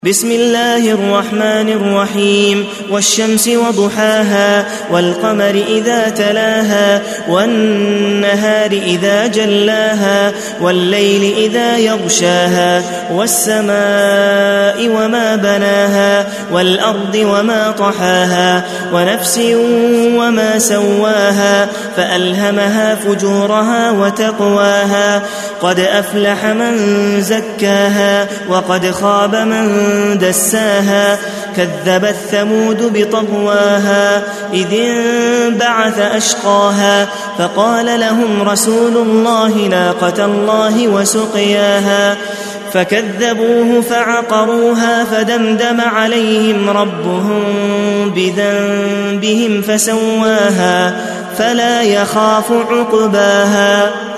بسم الله الرحمن الرحيم والشمس وضحاها والقمر إذا تلاها والنهار إذا جلاها والليل إذا يغشاها والسماء وما بناها والأرض وما طحاها ونفس وما سواها فألهمها فجورها وتقواها قد أفلح من زكاها وقد خاب من دساها كذبت ثمود بطغواها إذ انبعث أشقاها فقال لهم رسول الله ناقة الله وسقياها فكذبوه فعقروها فدمدم عليهم ربهم بذنبهم فسواها فلا يخاف عقباها.